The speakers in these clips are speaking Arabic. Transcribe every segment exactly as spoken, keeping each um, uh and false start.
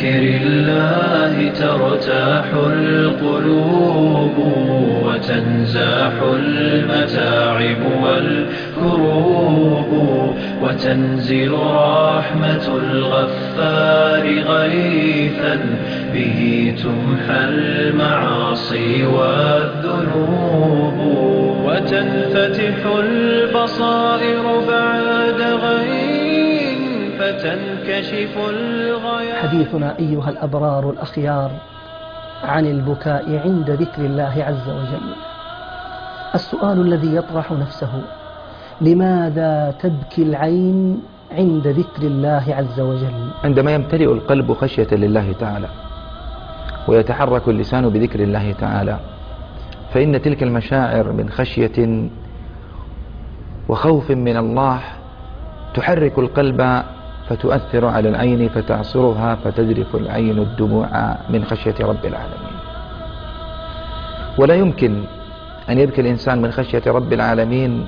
بذكر الله ترتاح القلوب وتنزاح المتاعب والكروب وتنزل رحمة الغفار غيثا به تمحى المعاصي والذنوب وتنفتح البصائر بعد غين فتنكشف الغياث. حديثنا أيها الأبرار الأخيار عن البكاء عند ذكر الله عز وجل. السؤال الذي يطرح نفسه: لماذا تبكي العين عند ذكر الله عز وجل؟ عندما يمتلئ القلب خشية لله تعالى ويتحرك اللسان بذكر الله تعالى، فإن تلك المشاعر من خشية وخوف من الله تحرك القلب فتؤثر على العين فتعصرها فتذرف العين الدموع من خشية رب العالمين. ولا يمكن أن يبكي الإنسان من خشية رب العالمين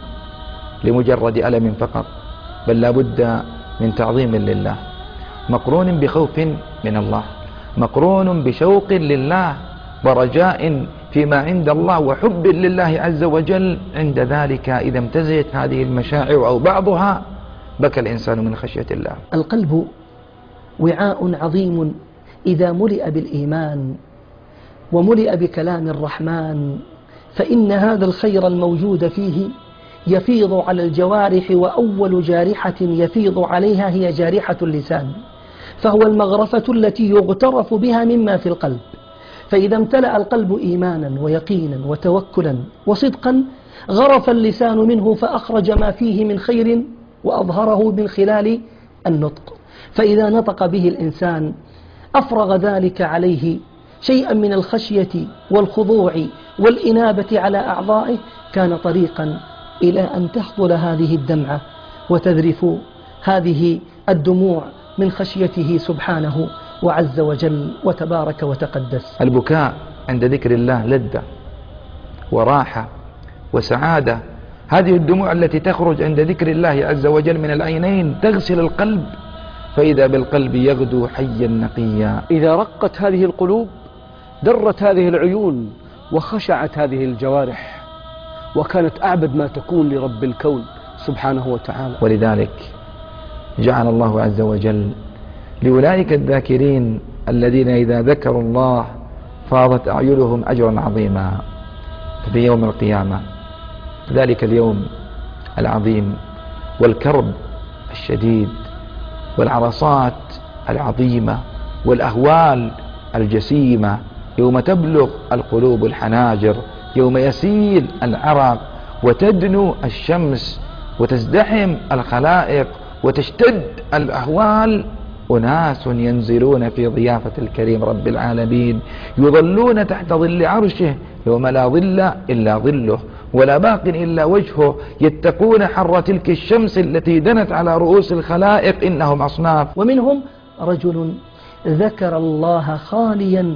لمجرد ألم فقط، بل لا بد من تعظيم لله مقرون بخوف من الله، مقرون بشوق لله ورجاء فيما عند الله وحب لله عز وجل. عند ذلك إذا امتزجت هذه المشاعر أو بعضها بكى الإنسان من خشية الله. القلب وعاء عظيم إذا ملئ بالإيمان وملئ بكلام الرحمن، فإن هذا الخير الموجود فيه يفيض على الجوارح، وأول جارحة يفيض عليها هي جارحة اللسان، فهو المغرفة التي يغترف بها مما في القلب. فإذا امتلأ القلب إيمانا ويقينا وتوكلا وصدقا غرف اللسان منه فأخرج ما فيه من خير وأظهره من خلال النطق. فإذا نطق به الإنسان أفرغ ذلك عليه شيئا من الخشية والخضوع والإنابة على أعضائه، كان طريقا إلى أن تهطل هذه الدمعة وتذرف هذه الدموع من خشيته سبحانه وعز وجل وتبارك وتقدس. البكاء عند ذكر الله لذة وراحة وسعادة. هذه الدموع التي تخرج عند ذكر الله عز وجل من العينين تغسل القلب، فإذا بالقلب يغدو حيا نقيا. إذا رقت هذه القلوب درت هذه العيون وخشعت هذه الجوارح، وكانت أعبد ما تكون لرب الكون سبحانه وتعالى. ولذلك جعل الله عز وجل لأولئك الذاكرين الذين إذا ذكروا الله فاضت أعينهم أجرا عظيما في يوم القيامة، ذلك اليوم العظيم والكرب الشديد والعرصات العظيمة والأهوال الجسيمة، يوم تبلغ القلوب الحناجر، يوم يسيل العرق وتدنو الشمس وتزدحم الخلائق وتشتد الأهوال. أناس ينزلون في ضيافة الكريم رب العالمين يظلون تحت ظل عرشه يوم لا ظل إلا ظله ولا باق إلا وجهه، يتقون حر تلك الشمس التي دنت على رؤوس الخلائق. إنهم أصناف. ومنهم رجل ذكر الله خاليا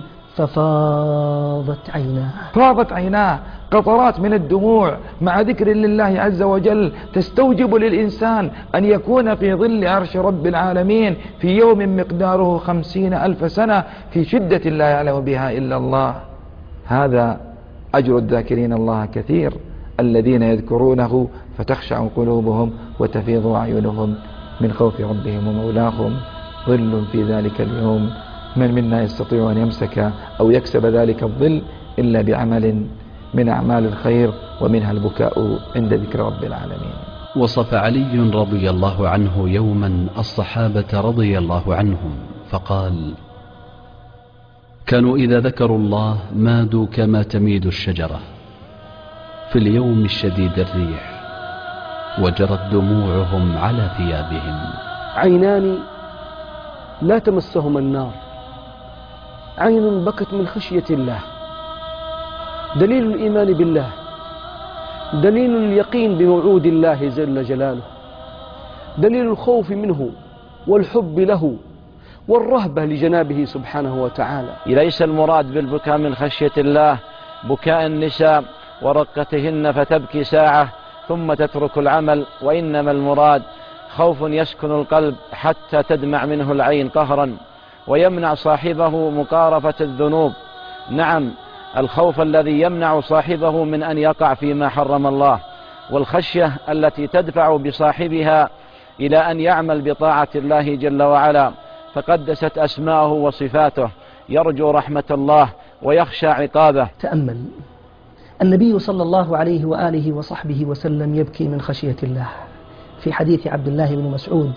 ففاضت عيناه فاضت عيناه قطرات من الدموع مع ذكر لله عز وجل تستوجب للإنسان أن يكون في ظل عرش رب العالمين في يوم مقداره خمسين ألف سنة في شدة لا يعلم بها إلا الله. هذا أجر الذاكرين الله كثير، الذين يذكرونه فتخشع قلوبهم وتفيض أعينهم من خوف ربهم ومولاهم. ظل في ذلك اليوم من منا يستطيع أن يمسك أو يكسب ذلك الظل إلا بعمل من أعمال الخير، ومنها البكاء عند ذكر رب العالمين. وصف علي رضي الله عنه يوما الصحابة رضي الله عنهم فقال: كانوا إذا ذكروا الله مادوا كما تميد الشجرة في اليوم الشديد الريح، وجرت دموعهم على ثيابهم. عينان لا تمسهما النار، عين بكت من خشية الله، دليل الإيمان بالله، دليل اليقين بموعود الله جل جلاله، دليل الخوف منه والحب له والرهبة لجنابه سبحانه وتعالى. ليس المراد بالبكاء من خشية الله بكاء النساء ورقتهن فتبكي ساعة ثم تترك العمل، وإنما المراد خوف يسكن القلب حتى تدمع منه العين قهرا، ويمنع صاحبه مقارفة الذنوب. نعم، الخوف الذي يمنع صاحبه من أن يقع فيما حرم الله، والخشية التي تدفع بصاحبها إلى أن يعمل بطاعة الله جل وعلا، فقدست أسماءه وصفاته، يرجو رحمة الله ويخشى عقابه. تأمل النبي صلى الله عليه وآله وصحبه وسلم يبكي من خشية الله. في حديث عبد الله بن مسعود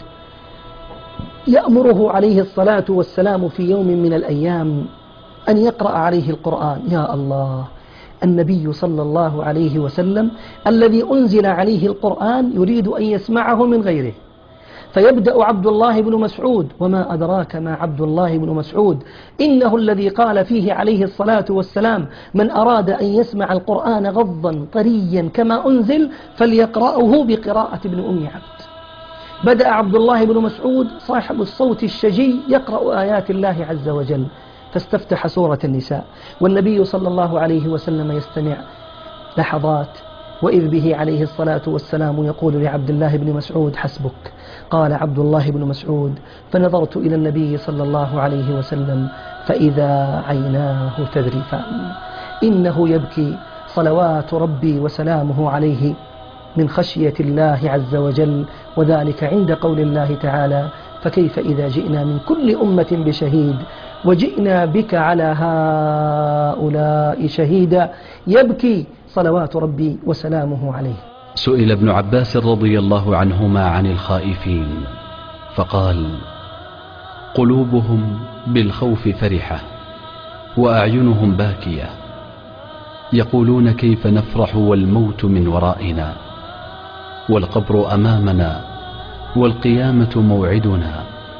يأمره عليه الصلاة والسلام في يوم من الأيام أن يقرأ عليه القرآن. يا الله، النبي صلى الله عليه وسلم الذي أنزل عليه القرآن يريد أن يسمعه من غيره، فيبدأ عبد الله بن مسعود: وما أدراك ما عبد الله بن مسعود، إنه الذي قال فيه عليه الصلاة والسلام: من أراد أن يسمع القرآن غضا طريا كما أنزل فليقرأه بقراءة ابن أم عبد. بدأ عبد الله بن مسعود صاحب الصوت الشجي يقرأ آيات الله عز وجل، فاستفتح سورة النساء، والنبي صلى الله عليه وسلم يستمع لحظات، وإذ به عليه الصلاة والسلام يقول لعبد الله بن مسعود: حسبك. قال عبد الله بن مسعود: فنظرت إلى النبي صلى الله عليه وسلم فإذا عيناه تذرفان، إنه يبكي صلوات ربي وسلامه عليه من خشية الله عز وجل، وذلك عند قول الله تعالى: فكيف إذا جئنا من كل أمة بشهيد وجئنا بك على هؤلاء شهيدا. يبكي صلوات ربي وسلامه عليه. سئل ابن عباس رضي الله عنهما عن الخائفين فقال: قلوبهم بالخوف فرحة وأعينهم باكية، يقولون كيف نفرح والموت من ورائنا والقبر أمامنا والقيامة موعدنا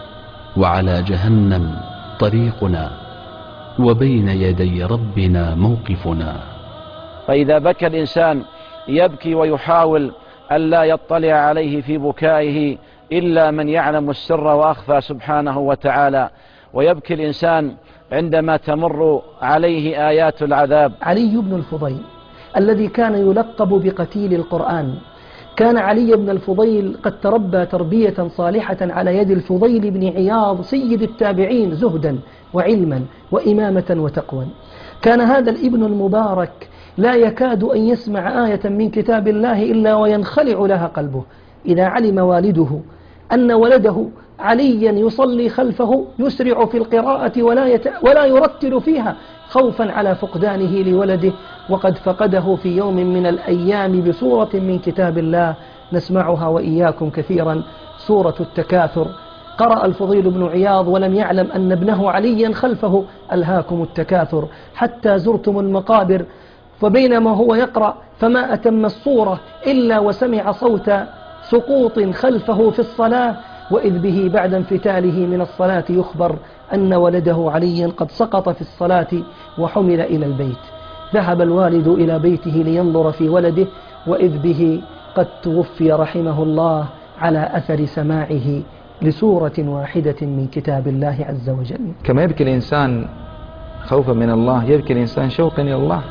وعلى جهنم طريقنا وبين يدي ربنا موقفنا. فإذا بكى الإنسان يبكي ويحاول ألا يطلع عليه في بكائه إلا من يعلم السر وأخفى سبحانه وتعالى، ويبكي الإنسان عندما تمر عليه آيات العذاب. علي بن الفضيل الذي كان يلقب بقتيل القرآن، كان علي بن الفضيل قد تربى تربية صالحة على يد الفضيل بن عياض سيد التابعين زهدا وعلما وإمامة وتقوى. كان هذا الابن المبارك لا يكاد أن يسمع آية من كتاب الله إلا وينخلع لها قلبه. إذا علم والده أن ولده عليا يصلي خلفه يسرع في القراءة ولا, يت... ولا يرتل فيها خوفا على فقدانه لولده، وقد فقده في يوم من الأيام بسورة من كتاب الله نسمعها وإياكم كثيرا، سورة التكاثر. قرأ الفضيل بن عياض ولم يعلم أن ابنه عليا خلفه: ألهاكم التكاثر حتى زرتم المقابر. فبينما هو يقرأ فما أتم الصورة إلا وسمع صوت سقوط خلفه في الصلاة، وإذ به بعد انفتاله من الصلاة يخبر أن ولده علي قد سقط في الصلاة وحمل إلى البيت. ذهب الوالد إلى بيته لينظر في ولده، وإذ به قد توفي رحمه الله على أثر سماعه لسورة واحدة من كتاب الله عز وجل. كما يبكي الإنسان خوفا من الله يبكي الإنسان شوقا إلى الله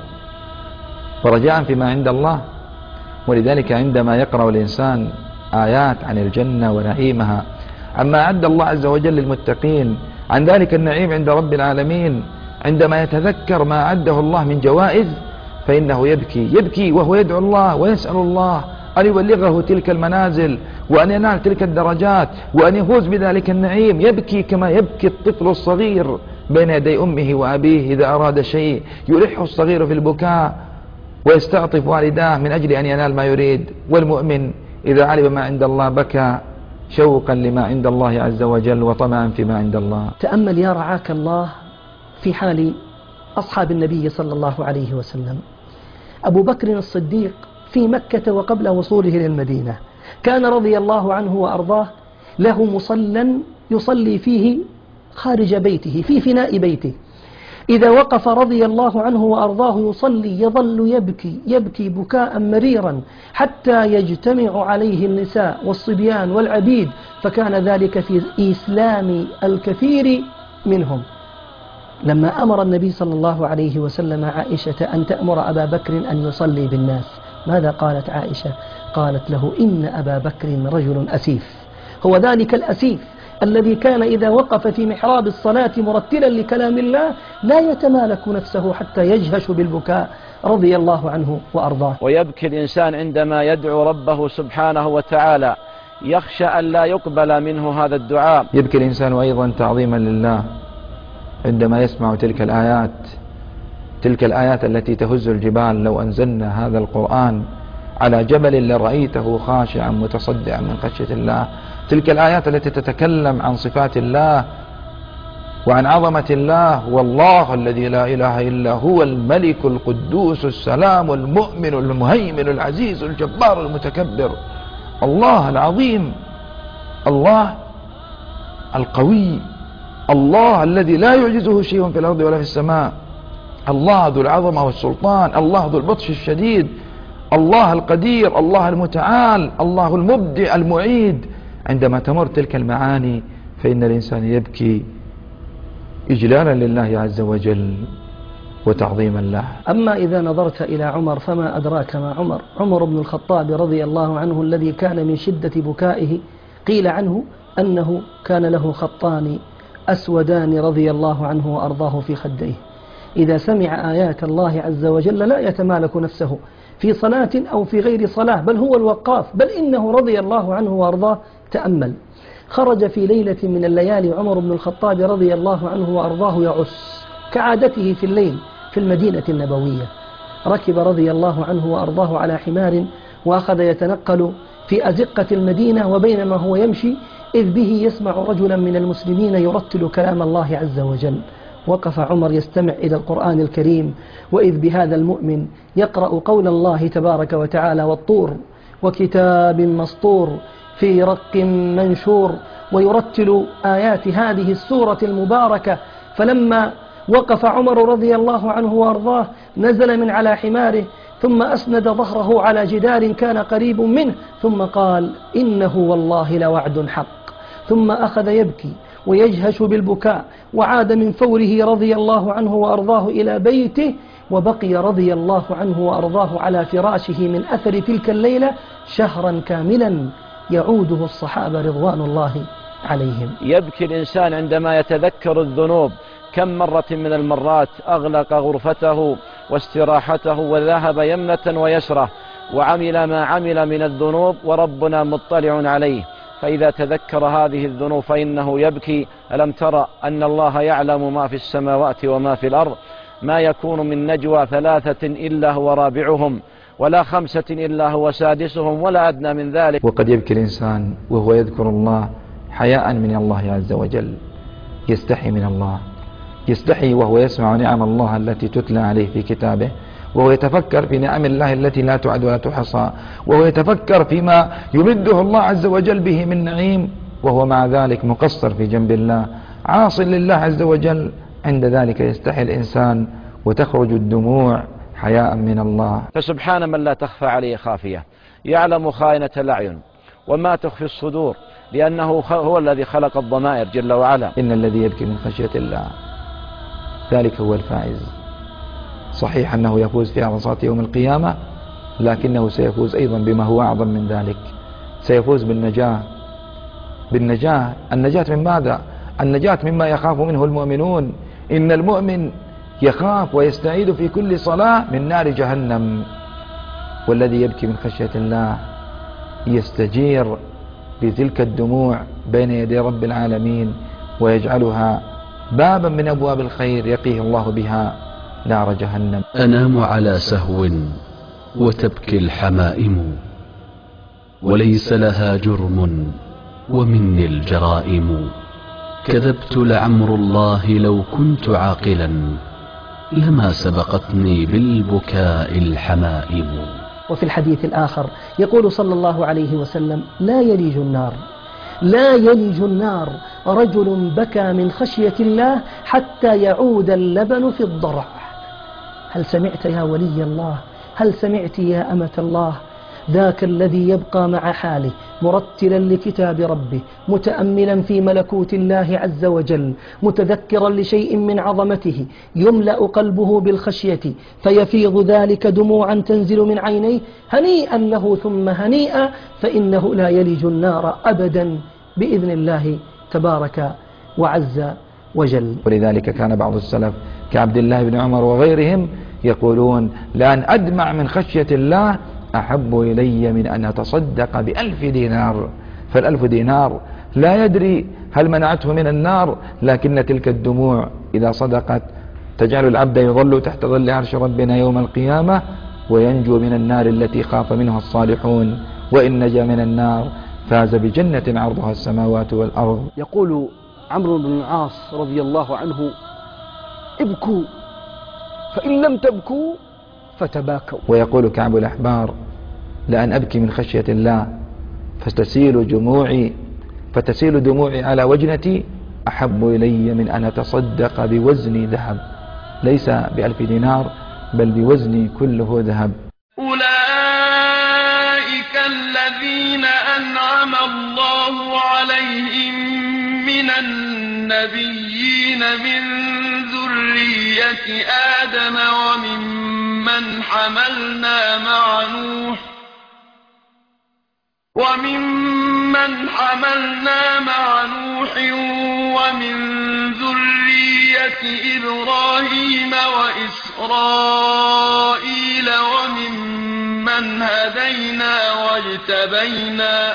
ورجاء فيما عند الله. ولذلك عندما يقرأ الإنسان آيات عن الجنة ونعيمها، عما أعد الله عز وجل للمتقين، عن ذلك النعيم عند رب العالمين، عندما يتذكر ما أعده الله من جوائز فإنه يبكي يبكي وهو يدعو الله ويسأل الله أن يبلغه تلك المنازل وأن ينال تلك الدرجات وأن يفوز بذلك النعيم. يبكي كما يبكي الطفل الصغير بين يدي أمه وأبيه إذا أراد شيء، يلح الصغير في البكاء ويستعطف والداه من أجل أن ينال ما يريد. والمؤمن إذا علم ما عند الله بكى شوقا لما عند الله عز وجل وطمعا فيما عند الله. تأمل يا رعاك الله في حال أصحاب النبي صلى الله عليه وسلم. أبو بكر الصديق في مكة وقبل وصوله للمدينة كان رضي الله عنه وأرضاه له مصلى يصلي فيه خارج بيته في فناء بيته. إذا وقف رضي الله عنه وأرضاه يصلي يظل يبكي يبكي بكاء مريرا حتى يجتمع عليه النساء والصبيان والعبيد، فكان ذلك في إسلام الكثير منهم. لما أمر النبي صلى الله عليه وسلم عائشة أن تأمر أبا بكر أن يصلي بالناس، ماذا قالت عائشة؟ قالت له: إن أبا بكر رجل أسيف. هو ذلك الأسيف الذي كان إذا وقف في محراب الصلاة مرتلا لكلام الله لا يتمالك نفسه حتى يجهش بالبكاء رضي الله عنه وأرضاه. ويبكي الإنسان عندما يدعو ربه سبحانه وتعالى، يخشى أن لا يقبل منه هذا الدعاء. يبكي الإنسان أيضا تعظيما لله عندما يسمع تلك الآيات تلك الآيات التي تهز الجبال. لو أنزلنا هذا القرآن على جبل لرأيته خاشعا متصدعا من خشية الله. تلك الآيات التي تتكلم عن صفات الله وعن عظمة الله، والله الذي لا إله إلا هو الملك القدوس السلام المؤمن المهيمن العزيز الجبار المتكبر، الله العظيم، الله القوي، الله الذي لا يعجزه شيء في الأرض ولا في السماء، الله ذو العظمة والسلطان، الله ذو البطش الشديد، الله القدير، الله المتعال، الله المبدع المعيد. عندما تمر تلك المعاني فإن الإنسان يبكي إجلالا لله عز وجل وتعظيما له. أما إذا نظرت إلى عمر فما أدراك ما عمر عمر بن الخطاب رضي الله عنه الذي كان من شدة بكائه قيل عنه أنه كان له خطان أسودان رضي الله عنه وأرضاه في خديه. إذا سمع آيات الله عز وجل لا يتمالك نفسه في صلاة أو في غير صلاة، بل هو الوقاف، بل إنه رضي الله عنه وأرضاه تأمل. خرج في ليلة من الليالي عمر بن الخطاب رضي الله عنه وأرضاه يعس كعادته في الليل في المدينة النبوية. ركب رضي الله عنه وأرضاه على حمار وأخذ يتنقل في أزقة المدينة، وبينما هو يمشي إذ به يسمع رجلا من المسلمين يرتل كلام الله عز وجل. وقف عمر يستمع إلى القرآن الكريم، وإذ بهذا المؤمن يقرأ قول الله تبارك وتعالى: والطور وكتاب مسطور في رق منشور، ويرتل آيات هذه السورة المباركة. فلما وقف عمر رضي الله عنه وأرضاه نزل من على حماره ثم أسند ظهره على جدار كان قريب منه ثم قال: إنه والله لوعد حق. ثم أخذ يبكي ويجهش بالبكاء، وعاد من فوره رضي الله عنه وأرضاه إلى بيته، وبقي رضي الله عنه وأرضاه على فراشه من أثر تلك الليلة شهرا كاملا يعوده الصحابة رضوان الله عليهم. يبكي الإنسان عندما يتذكر الذنوب. كم مرة من المرات أغلق غرفته واستراحته وذهب يمنة ويسرة وعمل ما عمل من الذنوب وربنا مطلع عليه، فإذا تذكر هذه الذنوب فإنه يبكي. ألم ترى أن الله يعلم ما في السماوات وما في الأرض؟ ما يكون من نجوى ثلاثة إلا هو رابعهم، ولا خمسة إلا هو سادسهم، ولا أدنى من ذلك. وقد يبكي الإنسان وهو يذكر الله حياء من الله عز وجل، يستحي من الله، يستحي وهو يسمع نعم الله التي تتلى عليه في كتابه، وهو يتفكر في نعم الله التي لا تعد ولا تحصى، وهو يتفكر فيما يمده الله عز وجل به من نعيم، وهو مع ذلك مقصر في جنب الله عاص لله عز وجل. عند ذلك يستحي الإنسان وتخرج الدموع حياء من الله. فسبحان من لا تخفى عليه خافية، يعلم خائنة الأعين وما تخفي الصدور، لأنه هو الذي خلق الضمائر جل وعلا. إن الذي يبكي من خشية الله ذلك هو الفائز. صحيح أنه يفوز في عرصات يوم القيامة، لكنه سيفوز أيضا بما هو أعظم من ذلك، سيفوز بالنجاة. بالنجاة النجاة من ماذا؟ النجاة مما يخاف منه المؤمنون. إن المؤمن يخاف ويستعيد في كل صلاة من نار جهنم، والذي يبكي من خشية الله يستجير بتلك الدموع بين يدي رب العالمين، ويجعلها بابا من أبواب الخير يقيه الله بها نار جهنم. أنام على سهو وتبكي الحمائم، وليس لها جرم ومني الجرائم. كذبت لعمر الله لو كنت عاقلا، لما سبقتني بالبكاء الحمائم. وفي الحديث الآخر يقول صلى الله عليه وسلم: لا يلج النار لا يلج النار رجل بكى من خشية الله حتى يعود اللبن في الضرع. هل سمعت يا ولي الله؟ هل سمعت يا أمة الله؟ ذاك الذي يبقى مع حاله مرتلا لكتاب ربه، متأملا في ملكوت الله عز وجل، متذكرا لشيء من عظمته، يملأ قلبه بالخشية فيفيض ذلك دموعا تنزل من عينيه. هنيئا له ثم هنيئا، فإنه لا يلج النار أبدا بإذن الله تبارك وعز وجل. ولذلك كان بعض السلف كعبد الله بن عمر وغيرهم يقولون: لأن أدمع من خشية الله أحب إلي من أن أتصدق بألف دينار. فالألف دينار لا يدري هل منعته من النار، لكن تلك الدموع إذا صدقت تجعل العبد يظل تحت ظل عرش ربنا يوم القيامة، وينجو من النار التي خاف منها الصالحون، وإن نجا من النار فاز بجنة عرضها السماوات والأرض. يقول عمرو بن العاص رضي الله عنه: ابكوا فإن لم تبكوا فتباكوا. ويقول كعب الأحبار: لأن أبكي من خشية الله فتسيل دموعي فتسيل دموعي على وجنتي أحب إلي من أن أتصدق بوزني ذهب، ليس بألف دينار بل بوزني كله ذهب. أولئك الذين أنعم الله عليهم من النبيين من ذرية آدم وممن حملنا مع نوح وممن حملنا مع نوح ومن ذرية إبراهيم وإسرائيل وممن هدينا واجتبينا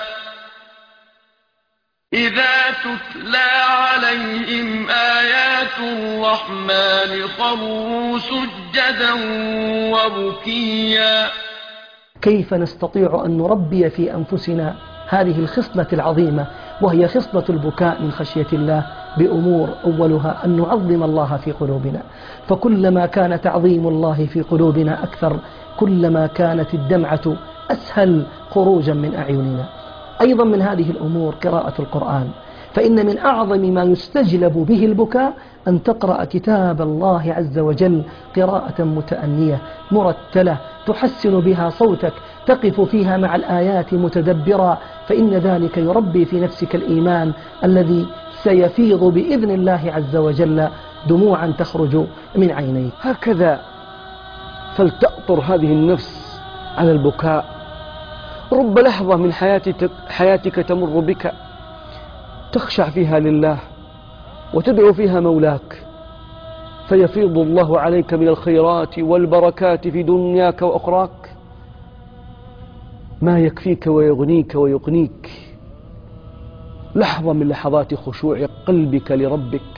إذا تتلى عليهم آيات الرحمن خروا سجدا وبكيا. كيف نستطيع أن نربي في أنفسنا هذه الخصلة العظيمة وهي خصلة البكاء من خشية الله؟ بأمور أولها أن نعظم الله في قلوبنا، فكلما كان تعظيم الله في قلوبنا أكثر كلما كانت الدمعة أسهل خروجا من أعيننا. أيضا من هذه الأمور قراءة القرآن، فإن من أعظم ما يستجلب به البكاء أن تقرأ كتاب الله عز وجل قراءة متأنية مرتلة تحسن بها صوتك، تقف فيها مع الآيات متدبرا، فإن ذلك يربي في نفسك الإيمان الذي سيفيض بإذن الله عز وجل دموعا تخرج من عينيك. هكذا فلتأطر هذه النفس على البكاء. رب لحظة من حياتك, حياتك تمر بك تخشع فيها لله وتدعو فيها مولاك، فيفيض الله عليك من الخيرات والبركات في دنياك وأخراك ما يكفيك ويغنيك ويقنيك. لحظة من لحظات خشوع قلبك لربك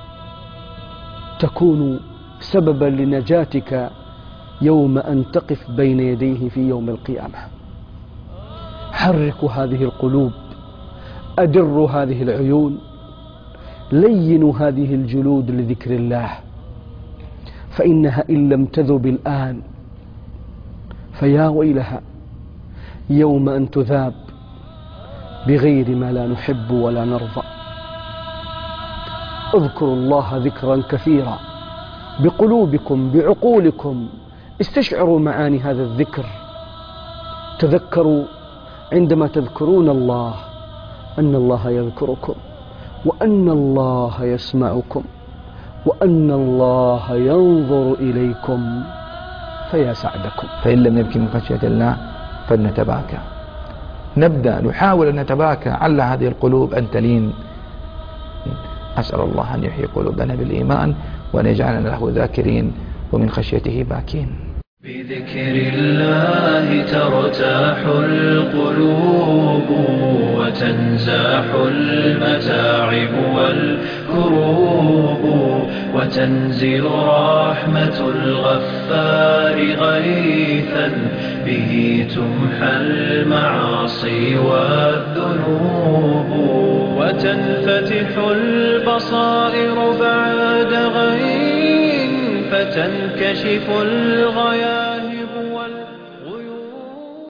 تكون سببا لنجاتك يوم أن تقف بين يديه في يوم القيامة. حركوا هذه القلوب، أدروا هذه العيون، لينوا هذه الجلود لذكر الله، فإنها إن لم تذب الآن فيا ويلها يوم أن تذاب بغير ما لا نحب ولا نرضى. اذكروا الله ذكرا كثيرا بقلوبكم بعقولكم، استشعروا معاني هذا الذكر، تذكروا عندما تذكرون الله أن الله يذكركم، وأن الله يسمعكم، وأن الله ينظر إليكم فيا سعدكم. فإن لم نبكي من خشية الله فلنتباكى، نبدأ نحاول أن نتباكى على هذه القلوب أن تلين. أسأل الله أن يحيي قلوبنا بالإيمان وأن يجعلنا له ذاكرين ومن خشيته باكين. بذكر الله ترتاح القلوب وتنزاح المتاعب والكروب، وتنزل رحمة الغفار غيثا به تمحى المعاصي والذنوب، وتنفتح البصائر بعد غيٍ فتنكشف الغياث.